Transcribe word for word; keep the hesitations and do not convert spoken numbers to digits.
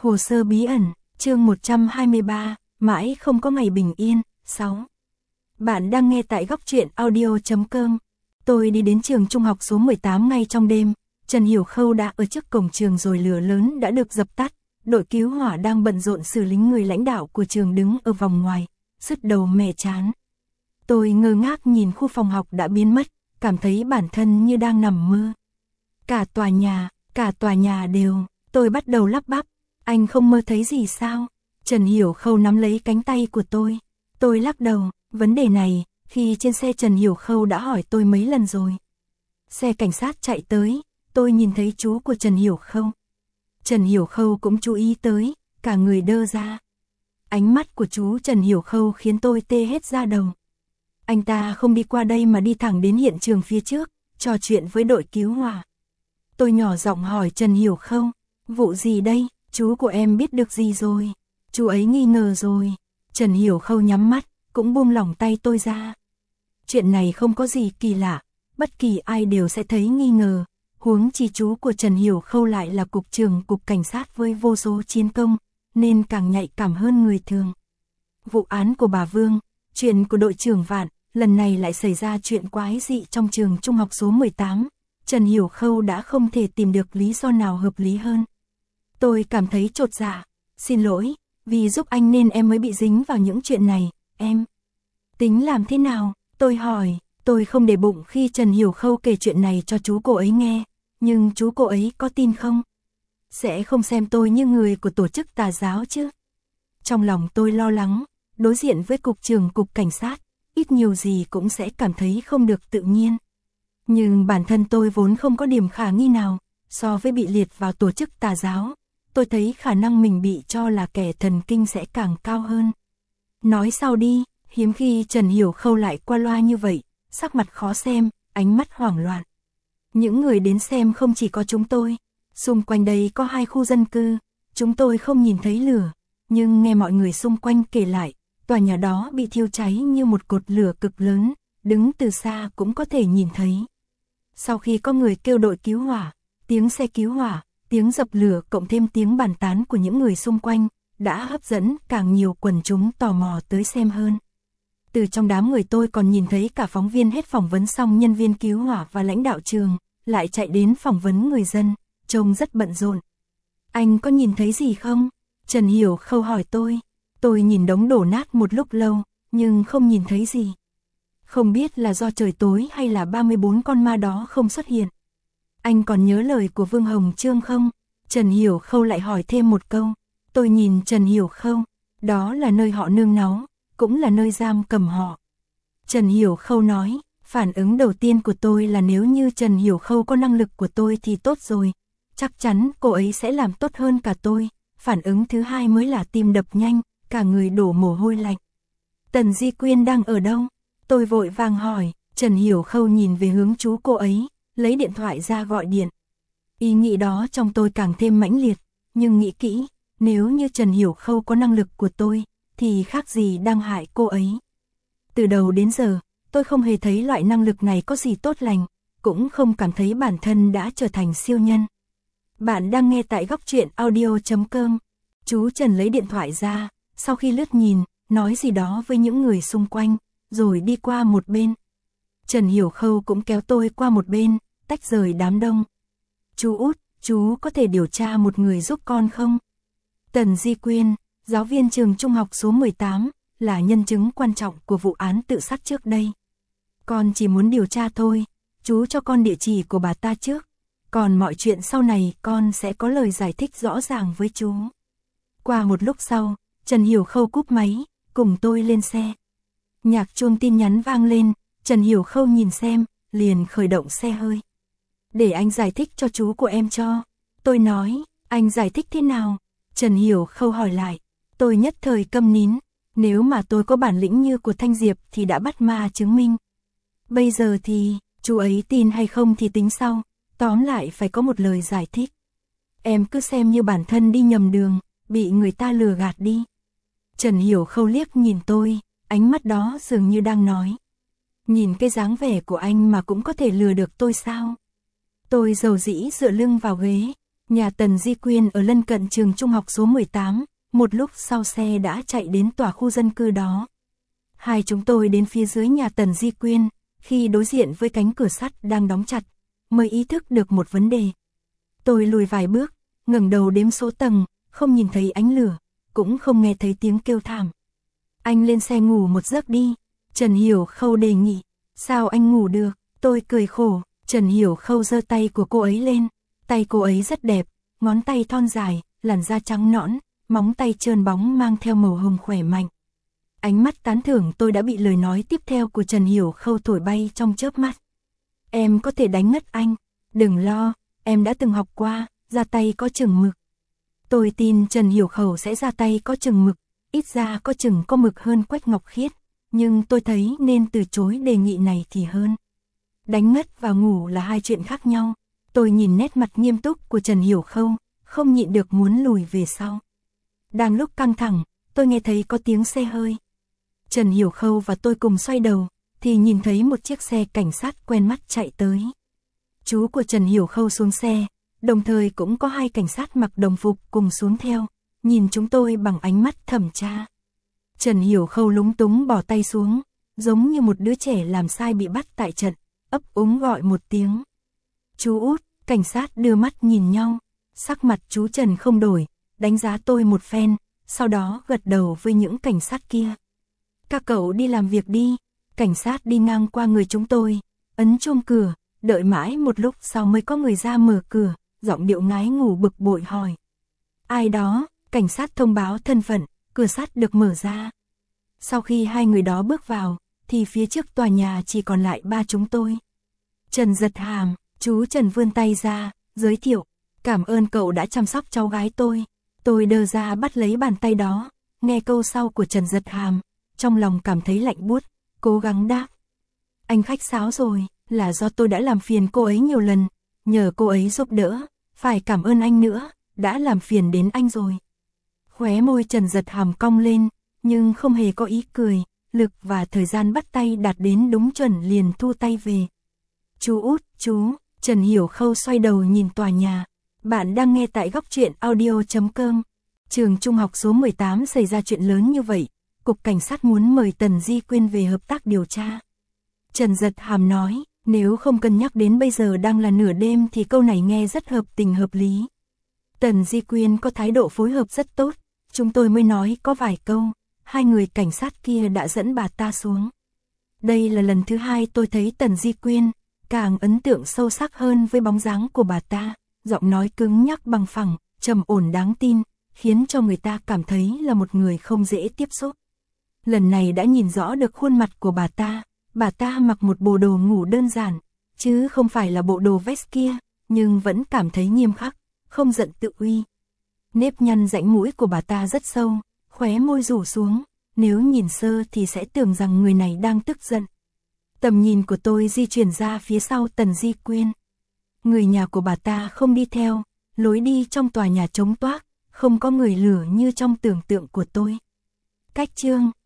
Hồ sơ bí ẩn, chương một trăm hai mươi ba, mãi không có ngày bình yên. sáu. Bạn đang nghe tại góc truyện audio chấm com. Tôi đi đến trường trung học số mười tám ngay trong đêm. Trần Hiểu Khâu đã ở trước cổng trường rồi, lửa lớn đã được dập tắt. Đội cứu hỏa đang bận rộn xử lý, người lãnh đạo của trường đứng ở vòng ngoài, sứt đầu mẻ trán. Tôi ngơ ngác nhìn khu phòng học đã biến mất, cảm thấy bản thân như đang nằm mơ. Cả tòa nhà, cả tòa nhà đều, tôi bắt đầu lắp bắp. Anh không mơ thấy gì sao? Trần Hiểu Khâu nắm lấy cánh tay của tôi. Tôi lắc đầu, vấn đề này, khi trên xe Trần Hiểu Khâu đã hỏi tôi mấy lần rồi. Xe cảnh sát chạy tới, tôi nhìn thấy chú của Trần Hiểu Khâu. Trần Hiểu Khâu cũng chú ý tới, cả người đơ ra. Ánh mắt của chú Trần Hiểu Khâu khiến tôi tê hết da đầu. Anh ta không đi qua đây mà đi thẳng đến hiện trường phía trước, trò chuyện với đội cứu hỏa. Tôi nhỏ giọng hỏi Trần Hiểu Khâu, vụ gì đây? Chú của em biết được gì rồi? Chú ấy nghi ngờ rồi. Trần Hiểu Khâu nhắm mắt, cũng buông lỏng tay tôi ra. Chuyện này không có gì kỳ lạ, bất kỳ ai đều sẽ thấy nghi ngờ. Huống chi chú của Trần Hiểu Khâu lại là cục trưởng cục cảnh sát với vô số chiến công, nên càng nhạy cảm hơn người thường. Vụ án của bà Vương, chuyện của đội trưởng Vạn, lần này lại xảy ra chuyện quái dị trong trường trung học số mười tám. Trần Hiểu Khâu đã không thể tìm được lý do nào hợp lý hơn. Tôi cảm thấy chột dạ. Xin lỗi, vì giúp anh nên em mới bị dính vào những chuyện này. Em tính làm thế nào? Tôi hỏi. Tôi không để bụng khi Trần Hiểu Khâu kể chuyện này cho chú cô ấy nghe. Nhưng chú cô ấy có tin không? Sẽ không xem tôi như người của tổ chức tà giáo chứ? Trong lòng tôi lo lắng, đối diện với cục trưởng cục cảnh sát, ít nhiều gì cũng sẽ cảm thấy không được tự nhiên. Nhưng bản thân tôi vốn không có điểm khả nghi nào, so với bị liệt vào tổ chức tà giáo, tôi thấy khả năng mình bị cho là kẻ thần kinh sẽ càng cao hơn. Nói sau đi, hiếm khi Trần Hiểu Khâu lại qua loa như vậy, sắc mặt khó xem, ánh mắt hoảng loạn. Những người đến xem không chỉ có chúng tôi, xung quanh đây có hai khu dân cư, chúng tôi không nhìn thấy lửa, nhưng nghe mọi người xung quanh kể lại, tòa nhà đó bị thiêu cháy như một cột lửa cực lớn, đứng từ xa cũng có thể nhìn thấy. Sau khi có người kêu đội cứu hỏa, tiếng xe cứu hỏa, tiếng dập lửa cộng thêm tiếng bàn tán của những người xung quanh, đã hấp dẫn càng nhiều quần chúng tò mò tới xem hơn. Từ trong đám người tôi còn nhìn thấy cả phóng viên hết phỏng vấn xong nhân viên cứu hỏa và lãnh đạo trường, lại chạy đến phỏng vấn người dân, trông rất bận rộn. Anh có nhìn thấy gì không? Trần Hiểu Khâu hỏi tôi. Tôi nhìn đống đổ nát một lúc lâu, nhưng không nhìn thấy gì. Không biết là do trời tối hay là ba mươi bốn con ma đó không xuất hiện. Anh còn nhớ lời của Vương Hồng Trương không? Trần Hiểu Khâu lại hỏi thêm một câu. Tôi nhìn Trần Hiểu Khâu, đó là nơi họ nương náu, cũng là nơi giam cầm họ. Trần Hiểu Khâu nói, phản ứng đầu tiên của tôi là nếu như Trần Hiểu Khâu có năng lực của tôi thì tốt rồi. Chắc chắn cô ấy sẽ làm tốt hơn cả tôi. Phản ứng thứ hai mới là tim đập nhanh, cả người đổ mồ hôi lạnh. Tần Di Quyên đang ở đâu? Tôi vội vàng hỏi. Trần Hiểu Khâu nhìn về hướng chú cô ấy, lấy điện thoại ra gọi điện. Ý nghĩ đó trong tôi càng thêm mãnh liệt, nhưng nghĩ kỹ, nếu như Trần Hiểu Khâu có năng lực của tôi, thì khác gì đang hại cô ấy. Từ đầu đến giờ, tôi không hề thấy loại năng lực này có gì tốt lành, cũng không cảm thấy bản thân đã trở thành siêu nhân. Bạn đang nghe tại góc truyện audio chấm com. Chú Trần lấy điện thoại ra, sau khi lướt nhìn, nói gì đó với những người xung quanh, rồi đi qua một bên. Trần Hiểu Khâu cũng kéo tôi qua một bên, tách rời đám đông. Chú út, chú có thể điều tra một người giúp con không? Tần Di Quyên, giáo viên trường trung học số mười tám, là nhân chứng quan trọng của vụ án tự sát trước đây. Con chỉ muốn điều tra thôi, chú cho con địa chỉ của bà ta trước. Còn mọi chuyện sau này con sẽ có lời giải thích rõ ràng với chú. Qua một lúc sau, Trần Hiểu Khâu cúp máy, cùng tôi lên xe. Nhạc chuông tin nhắn vang lên, Trần Hiểu Khâu nhìn xem, liền khởi động xe hơi. Để anh giải thích cho chú của em cho. Tôi nói, anh giải thích thế nào? Trần Hiểu Khâu hỏi lại. Tôi nhất thời câm nín. Nếu mà tôi có bản lĩnh như của Thanh Diệp thì đã bắt ma chứng minh. Bây giờ thì, chú ấy tin hay không thì tính sau. Tóm lại phải có một lời giải thích. Em cứ xem như bản thân đi nhầm đường, bị người ta lừa gạt đi. Trần Hiểu Khâu liếc nhìn tôi, ánh mắt đó dường như đang nói. Nhìn cái dáng vẻ của anh mà cũng có thể lừa được tôi sao? Tôi dầu dĩ dựa lưng vào ghế, Nhà Tần Di Quyên ở lân cận trường trung học số mười tám, một lúc sau xe đã chạy đến tòa khu dân cư đó. Hai chúng tôi đến phía dưới nhà Tần Di Quyên, khi đối diện với cánh cửa sắt đang đóng chặt, mới ý thức được một vấn đề. Tôi lùi vài bước, ngẩng đầu đếm số tầng, không nhìn thấy ánh lửa, cũng không nghe thấy tiếng kêu thảm. Anh lên xe ngủ một giấc đi, Trần Hiểu Khâu đề nghị. Sao anh ngủ được? Tôi cười khổ. Trần Hiểu Khâu giơ tay của cô ấy lên, tay cô ấy rất đẹp, ngón tay thon dài, làn da trắng nõn, móng tay trơn bóng mang theo màu hồng khỏe mạnh. Ánh mắt tán thưởng tôi đã bị lời nói tiếp theo của Trần Hiểu Khâu thổi bay trong chớp mắt. Em có thể đánh ngất anh, đừng lo, em đã từng học qua, ra tay có chừng mực. Tôi tin Trần Hiểu Khâu sẽ ra tay có chừng mực, ít ra có chừng có mực hơn Quách Ngọc Khiết, nhưng tôi thấy nên từ chối đề nghị này thì hơn. Đánh ngất và ngủ là hai chuyện khác nhau. Tôi nhìn nét mặt nghiêm túc của Trần Hiểu Khâu, không nhịn được muốn lùi về sau. Đang lúc căng thẳng, tôi nghe thấy có tiếng xe hơi. Trần Hiểu Khâu và tôi cùng xoay đầu, thì nhìn thấy một chiếc xe cảnh sát quen mắt chạy tới. Chú của Trần Hiểu Khâu xuống xe, đồng thời cũng có hai cảnh sát mặc đồng phục cùng xuống theo, nhìn chúng tôi bằng ánh mắt thẩm tra. Trần Hiểu Khâu lúng túng bỏ tay xuống, giống như một đứa trẻ làm sai bị bắt tại trận, ấp úng gọi một tiếng. Chú Út, cảnh sát đưa mắt nhìn nhau, sắc mặt chú Trần không đổi, đánh giá tôi một phen, sau đó gật đầu với những cảnh sát kia. Các cậu đi làm việc đi. Cảnh sát đi ngang qua người chúng tôi, ấn chuông cửa, đợi mãi một lúc sau mới có người ra mở cửa, giọng điệu ngái ngủ bực bội hỏi. Ai đó? Cảnh sát thông báo thân phận, cửa sắt được mở ra. Sau khi hai người đó bước vào, thì phía trước tòa nhà chỉ còn lại ba chúng tôi. Trần Giật Hàm, chú Trần vươn tay ra, giới thiệu, cảm ơn cậu đã chăm sóc cháu gái tôi. Tôi đơ ra bắt lấy bàn tay đó, nghe câu sau của Trần Giật Hàm, trong lòng cảm thấy lạnh buốt, cố gắng đáp. Anh khách sáo rồi, là do tôi đã làm phiền cô ấy nhiều lần, nhờ cô ấy giúp đỡ, phải cảm ơn anh nữa, đã làm phiền đến anh rồi. Khóe môi Trần Giật Hàm cong lên, nhưng không hề có ý cười, lực và thời gian bắt tay đạt đến đúng chuẩn liền thu tay về. Chú Út, chú, Trần Hiểu Khâu xoay đầu nhìn tòa nhà. Bạn đang nghe tại góc truyện audio chấm com. Trường trung học số mười tám xảy ra chuyện lớn như vậy, Cục Cảnh sát muốn mời Tần Di Quyên về hợp tác điều tra. Trần Giật Hàm nói, nếu không cân nhắc đến bây giờ đang là nửa đêm thì câu này nghe rất hợp tình hợp lý. Tần Di Quyên có thái độ phối hợp rất tốt, chúng tôi mới nói có vài câu, hai người cảnh sát kia đã dẫn bà ta xuống. Đây là lần thứ hai tôi thấy Tần Di Quyên, càng ấn tượng sâu sắc hơn với bóng dáng của bà ta, giọng nói cứng nhắc bằng phẳng, trầm ổn đáng tin, khiến cho người ta cảm thấy là một người không dễ tiếp xúc. Lần này đã nhìn rõ được khuôn mặt của bà ta, bà ta mặc một bộ đồ ngủ đơn giản, chứ không phải là bộ đồ vest kia, nhưng vẫn cảm thấy nghiêm khắc, không giận tự uy. Nếp nhăn rãnh mũi của bà ta rất sâu, khóe môi rủ xuống, nếu nhìn sơ thì sẽ tưởng rằng người này đang tức giận. Tầm nhìn của tôi di chuyển ra phía sau Tần Di Quyên. Người nhà của bà ta không đi theo, lối đi trong tòa nhà trống toác, không có người lửa như trong tưởng tượng của tôi. Cách chương